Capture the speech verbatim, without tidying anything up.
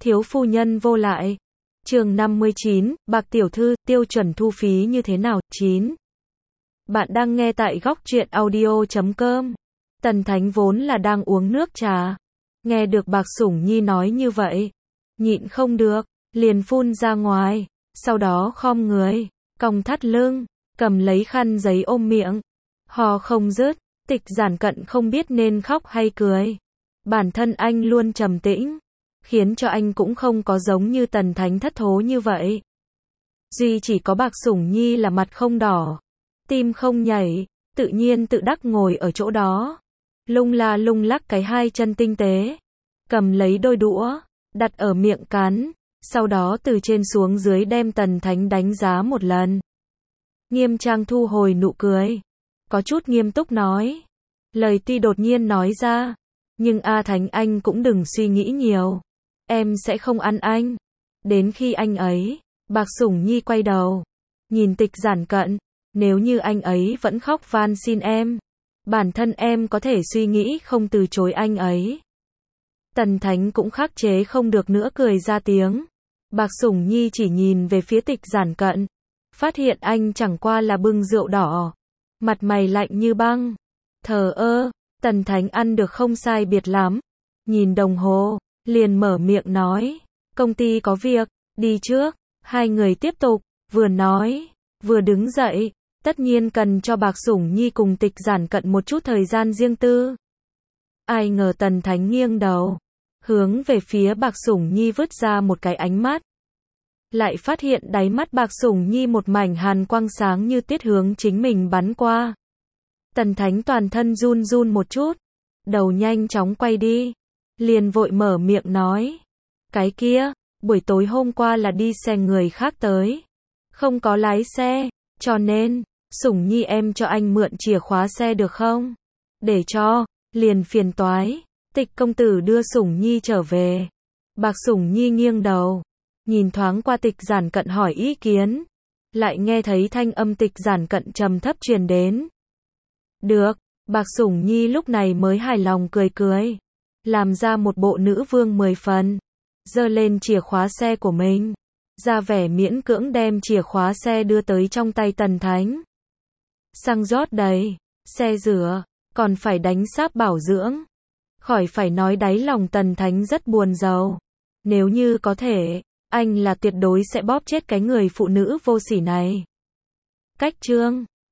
Thiếu phu nhân vô lại. Chương năm mươi chín, Bạc tiểu thư, tiêu chuẩn thu phí như thế nào? chín. Bạn đang nghe tại góc truyện audio chấm com. Tần Thánh vốn là đang uống nước trà. Nghe được Bạc Sủng Nhi nói như vậy, nhịn không được, liền phun ra ngoài, sau đó khom người, cong thắt lưng, cầm lấy khăn giấy ôm miệng, hò không dứt. Tịch Giản Cận không biết nên khóc hay cười. Bản thân anh luôn trầm tĩnh, khiến cho anh cũng không có giống như Tần Thánh thất thố như vậy. Duy chỉ có Bạc Sủng Nhi là mặt không đỏ, tim không nhảy, tự nhiên tự đắc ngồi ở chỗ đó, lung la lung lắc cái hai chân tinh tế, cầm lấy đôi đũa, đặt ở miệng cắn, sau đó từ trên xuống dưới đem Tần Thánh đánh giá một lần. Nghiêm trang thu hồi nụ cười, có chút nghiêm túc nói, lời tuy đột nhiên nói ra, nhưng A Thánh anh cũng đừng suy nghĩ nhiều, em sẽ không ăn anh. Đến khi anh ấy, Bạc Sủng Nhi quay đầu, nhìn Tịch Giản Cận, nếu như anh ấy vẫn khóc van xin em, bản thân em có thể suy nghĩ không từ chối anh ấy. Tần Thánh cũng khắc chế không được nữa cười ra tiếng. Bạc Sủng Nhi chỉ nhìn về phía Tịch Giản Cận, phát hiện anh chẳng qua là bưng rượu đỏ, mặt mày lạnh như băng, thờ ơ. Tần Thánh ăn được không sai biệt lắm, nhìn đồng hồ, liền mở miệng nói, công ty có việc, đi trước. Hai người tiếp tục, vừa nói, vừa đứng dậy, tất nhiên cần cho Bạc Sủng Nhi cùng Tịch Giản Cận một chút thời gian riêng tư. Ai ngờ Tần Thánh nghiêng đầu, hướng về phía Bạc Sủng Nhi vứt ra một cái ánh mắt. Lại phát hiện đáy mắt Bạc Sủng Nhi một mảnh hàn quang sáng như tiết hướng chính mình bắn qua. Tần Thánh toàn thân run run một chút, đầu nhanh chóng quay đi, liền vội mở miệng nói, cái kia, buổi tối hôm qua là đi xe người khác tới, không có lái xe, cho nên, Sủng Nhi em cho anh mượn chìa khóa xe được không? Để cho, liền phiền toái. Tịch công tử đưa Sủng Nhi trở về. Bạc Sủng Nhi nghiêng đầu, nhìn thoáng qua Tịch Giản Cận hỏi ý kiến, lại nghe thấy thanh âm Tịch Giản Cận trầm thấp truyền đến. Được, Bạc Sủng Nhi lúc này mới hài lòng cười cười, làm ra một bộ nữ vương mười phần, giơ lên chìa khóa xe của mình, ra vẻ miễn cưỡng đem chìa khóa xe đưa tới trong tay Tần Thánh. Xăng rót đầy, xe rửa, còn phải đánh sáp bảo dưỡng. Khỏi phải nói đáy lòng Tần Thánh rất buồn rầu. Nếu như có thể, anh là tuyệt đối sẽ bóp chết cái người phụ nữ vô sỉ này. Cách chương